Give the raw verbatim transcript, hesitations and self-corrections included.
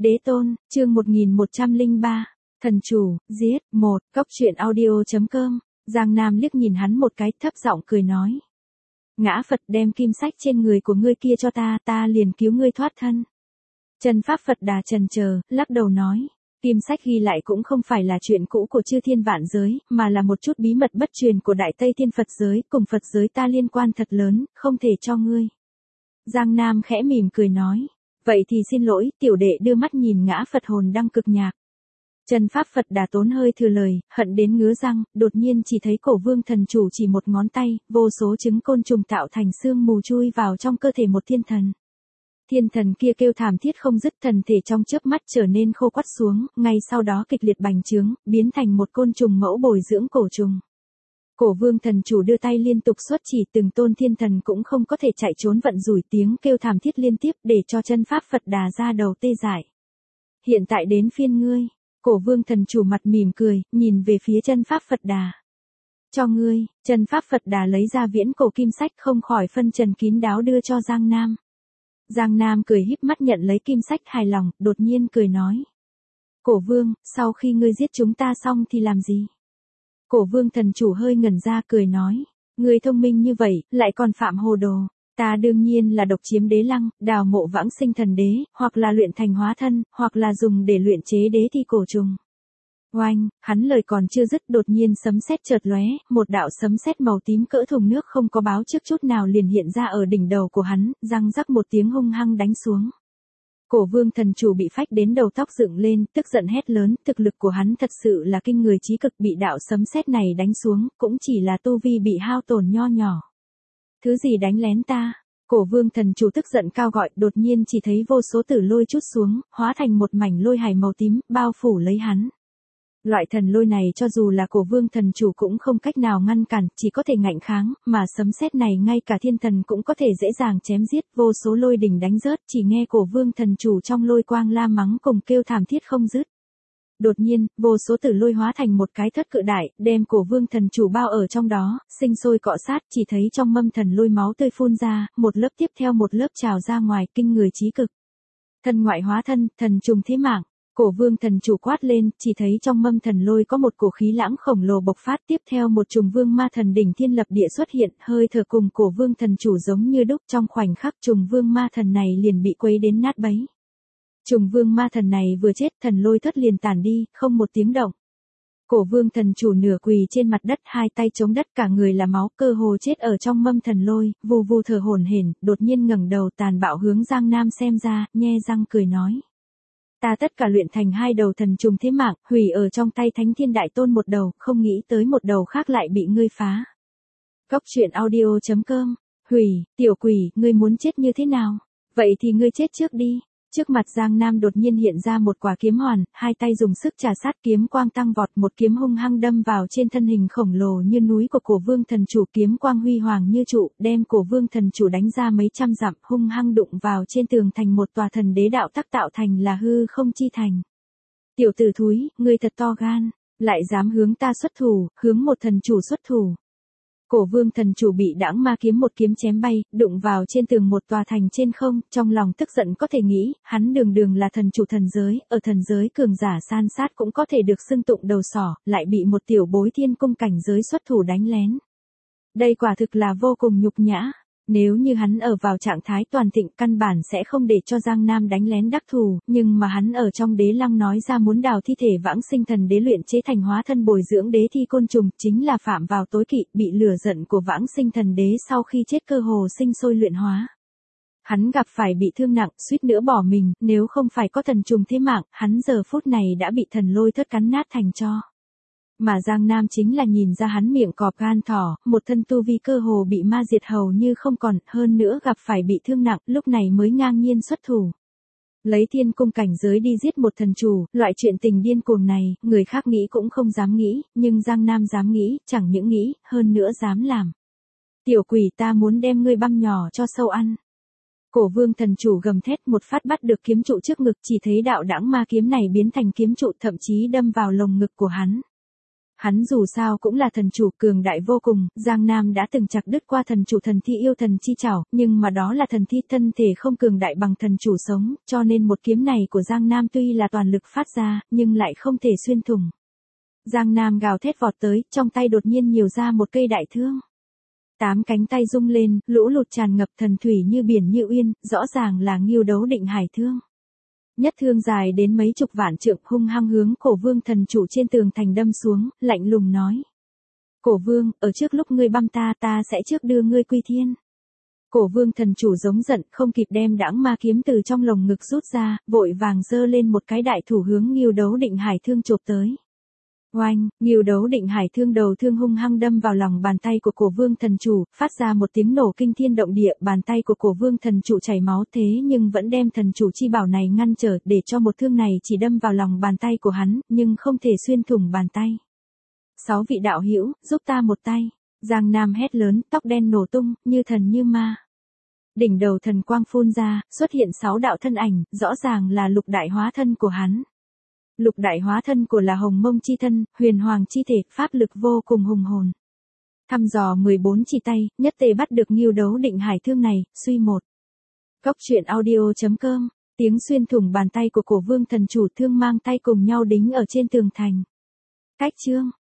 Đế tôn, chương một nghìn một trăm lẻ ba, thần chủ, giết, một, cốc truyện audio.com, Giang Nam liếc nhìn hắn một cái thấp giọng cười nói. Ngã Phật đem kim sách trên người của ngươi kia cho ta, ta liền cứu ngươi thoát thân. Chân Pháp Phật Đà trần chờ, lắc đầu nói. Kim sách ghi lại cũng không phải là chuyện cũ của chư thiên vạn giới, mà là một chút bí mật bất truyền của Đại Tây Thiên Phật giới, cùng Phật giới ta liên quan thật lớn, không thể cho ngươi. Giang Nam khẽ mỉm cười nói. Vậy thì xin lỗi, tiểu đệ đưa mắt nhìn ngã Phật hồn đang cực nhạc. Chân Pháp Phật Đà tốn hơi thừa lời, hận đến ngứa răng, đột nhiên chỉ thấy Cổ Vương thần chủ chỉ một ngón tay, vô số trứng côn trùng tạo thành xương mù chui vào trong cơ thể một thiên thần. Thiên thần kia kêu thảm thiết không dứt, thần thể trong chớp mắt trở nên khô quắt xuống, ngay sau đó kịch liệt bành trướng, biến thành một côn trùng mẫu bồi dưỡng cổ trùng. Cổ Vương thần chủ đưa tay liên tục xuất chỉ, từng tôn thiên thần cũng không có thể chạy trốn, vận rủi tiếng kêu thảm thiết liên tiếp để cho Chân Pháp Phật Đà ra đầu tê dại. Hiện tại đến phiên ngươi. Cổ Vương thần chủ mặt mỉm cười, nhìn về phía Chân Pháp Phật Đà. Cho ngươi. Chân Pháp Phật Đà lấy ra viễn cổ kim sách, không khỏi phân trần kín đáo đưa cho Giang Nam. Giang Nam cười híp mắt nhận lấy kim sách hài lòng, đột nhiên cười nói. Cổ Vương, sau khi ngươi giết chúng ta xong thì làm gì? Cổ Vương thần chủ hơi ngẩn ra cười nói. Ngươi thông minh như vậy, lại còn phạm hồ đồ. Ta đương nhiên là độc chiếm đế lăng, đào mộ vãng sinh thần đế, hoặc là luyện thành hóa thân, hoặc là dùng để luyện chế đế thi cổ trùng. Oanh, hắn lời còn chưa dứt, đột nhiên sấm sét chợt lóe, một đạo sấm sét màu tím cỡ thùng nước không có báo trước chút nào liền hiện ra ở đỉnh đầu của hắn, răng rắc một tiếng hung hăng đánh xuống. Cổ Vương thần chủ bị phách đến đầu tóc dựng lên, tức giận hét lớn, thực lực của hắn thật sự là kinh người chí cực, bị đạo sấm sét này đánh xuống, cũng chỉ là tu vi bị hao tổn nho nhỏ. Thứ gì đánh lén ta? Cổ Vương thần chủ tức giận cao gọi, đột nhiên chỉ thấy vô số tử lôi trút xuống, hóa thành một mảnh lôi hải màu tím, bao phủ lấy hắn. Loại thần lôi này cho dù là Cổ Vương thần chủ cũng không cách nào ngăn cản, chỉ có thể ngạnh kháng, mà sấm sét này ngay cả thiên thần cũng có thể dễ dàng chém giết, vô số lôi đỉnh đánh rớt, chỉ nghe Cổ Vương thần chủ trong lôi quang la mắng cùng kêu thảm thiết không dứt. Đột nhiên, vô số tử lôi hóa thành một cái thất cự đại, đem Cổ Vương thần chủ bao ở trong đó, sinh sôi cọ sát, chỉ thấy trong mâm thần lôi máu tươi phun ra, một lớp tiếp theo một lớp trào ra ngoài, kinh người chí cực. Thần ngoại hóa thân, thần trùng thế mạng. Cổ Vương thần chủ quát lên, chỉ thấy trong mâm thần lôi có một cổ khí lãng khổng lồ bộc phát, tiếp theo một trùng vương ma thần đỉnh thiên lập địa xuất hiện, hơi thở cùng Cổ Vương thần chủ giống như đúc, trong khoảnh khắc trùng vương ma thần này liền bị quấy đến nát bấy. Trùng vương ma thần này vừa chết, thần lôi thất liền tản đi, không một tiếng động. Cổ Vương thần chủ nửa quỳ trên mặt đất, hai tay chống đất, cả người là máu, cơ hồ chết ở trong mâm thần lôi, vù vù thở hổn hển, đột nhiên ngẩng đầu tàn bạo hướng Giang Nam xem ra, nhe răng cười nói. Ta tất cả luyện thành hai đầu thần trùng thế mạng, hủy ở trong tay Thánh Thiên Đại Tôn một đầu, không nghĩ tới một đầu khác lại bị ngươi phá. Cốc truyện audio.com, hủy, tiểu quỷ, ngươi muốn chết như thế nào? Vậy thì ngươi chết trước đi. Trước mặt Giang Nam đột nhiên hiện ra một quả kiếm hoàn, hai tay dùng sức trà sát, kiếm quang tăng vọt, một kiếm hung hăng đâm vào trên thân hình khổng lồ như núi của Cổ Vương thần chủ, kiếm quang huy hoàng như trụ, đem Cổ Vương thần chủ đánh ra mấy trăm dặm, hung hăng đụng vào trên tường thành một tòa thần đế đạo tắc tạo thành là hư không chi thành. Tiểu tử thúi, ngươi thật to gan, lại dám hướng ta xuất thủ, hướng một thần chủ xuất thủ. Cổ Vương thần chủ bị đãng ma kiếm một kiếm chém bay, đụng vào trên tường một tòa thành trên không, trong lòng tức giận có thể nghĩ, hắn đường đường là thần chủ thần giới, ở thần giới cường giả san sát cũng có thể được xưng tụng đầu sỏ, lại bị một tiểu bối thiên cung cảnh giới xuất thủ đánh lén. Đây quả thực là vô cùng nhục nhã. Nếu như hắn ở vào trạng thái toàn thịnh, căn bản sẽ không để cho Giang Nam đánh lén đắc thù, nhưng mà hắn ở trong đế lăng nói ra muốn đào thi thể vãng sinh thần đế luyện chế thành hóa thân bồi dưỡng đế thi côn trùng, chính là phạm vào tối kỵ, bị lửa giận của vãng sinh thần đế sau khi chết cơ hồ sinh sôi luyện hóa. Hắn gặp phải bị thương nặng, suýt nữa bỏ mình, nếu không phải có thần trùng thế mạng, hắn giờ phút này đã bị thần lôi thất cắn nát thành tro. Mà Giang Nam chính là nhìn ra hắn miệng cọp gan thỏ, một thân tu vi cơ hồ bị ma diệt hầu như không còn, hơn nữa gặp phải bị thương nặng, lúc này mới ngang nhiên xuất thủ. Lấy thiên cung cảnh giới đi giết một thần chủ, loại chuyện tình điên cuồng này, người khác nghĩ cũng không dám nghĩ, nhưng Giang Nam dám nghĩ, chẳng những nghĩ, hơn nữa dám làm. Tiểu quỷ, ta muốn đem ngươi băm nhỏ cho sâu ăn. Cổ Vương thần chủ gầm thét, một phát bắt được kiếm trụ trước ngực, chỉ thấy đạo đãng ma kiếm này biến thành kiếm trụ, thậm chí đâm vào lồng ngực của hắn. Hắn dù sao cũng là thần chủ cường đại vô cùng, Giang Nam đã từng chặt đứt qua thần chủ thần thi yêu thần chi chảo, nhưng mà đó là thần thi thân thể không cường đại bằng thần chủ sống, cho nên một kiếm này của Giang Nam tuy là toàn lực phát ra, nhưng lại không thể xuyên thủng. Giang Nam gào thét vọt tới, trong tay đột nhiên nhiều ra một cây đại thương. Tám cánh tay rung lên, lũ lụt tràn ngập thần thủy như biển như uyên, rõ ràng là Ngưu Đấu Định Hải thương. Nhất thương dài đến mấy chục vạn trượng hung hăng hướng Cổ Vương thần chủ trên tường thành đâm xuống, lạnh lùng nói. Cổ Vương, ở trước lúc ngươi băm ta ta sẽ trước đưa ngươi quy thiên. Cổ Vương thần chủ giống giận, không kịp đem đãng ma kiếm từ trong lồng ngực rút ra, vội vàng giơ lên một cái đại thủ hướng Ngưu Đấu Định Hải thương chộp tới. Oanh, Ngưu Đấu Định Hải thương đầu thương hung hăng đâm vào lòng bàn tay của Cổ Vương thần chủ, phát ra một tiếng nổ kinh thiên động địa, bàn tay của Cổ Vương thần chủ chảy máu thế nhưng vẫn đem thần chủ chi bảo này ngăn trở, để cho một thương này chỉ đâm vào lòng bàn tay của hắn, nhưng không thể xuyên thủng bàn tay. Sáu vị đạo hữu, giúp ta một tay. Giang Nam hét lớn, tóc đen nổ tung, như thần như ma. Đỉnh đầu thần quang phun ra, xuất hiện sáu đạo thân ảnh, rõ ràng là lục đại hóa thân của hắn. Lục đại hóa thân của là Hồng Mông chi thân, huyền hoàng chi thể, pháp lực vô cùng hùng hồn. Thăm dò mười bốn chỉ tay, nhất tề bắt được Ngưu Đấu Định Hải thương này, suy một. Cốc truyện audio chấm com, tiếng xuyên thủng bàn tay của Cổ Vương thần chủ thương mang tay cùng nhau đính ở trên tường thành. Cách chương.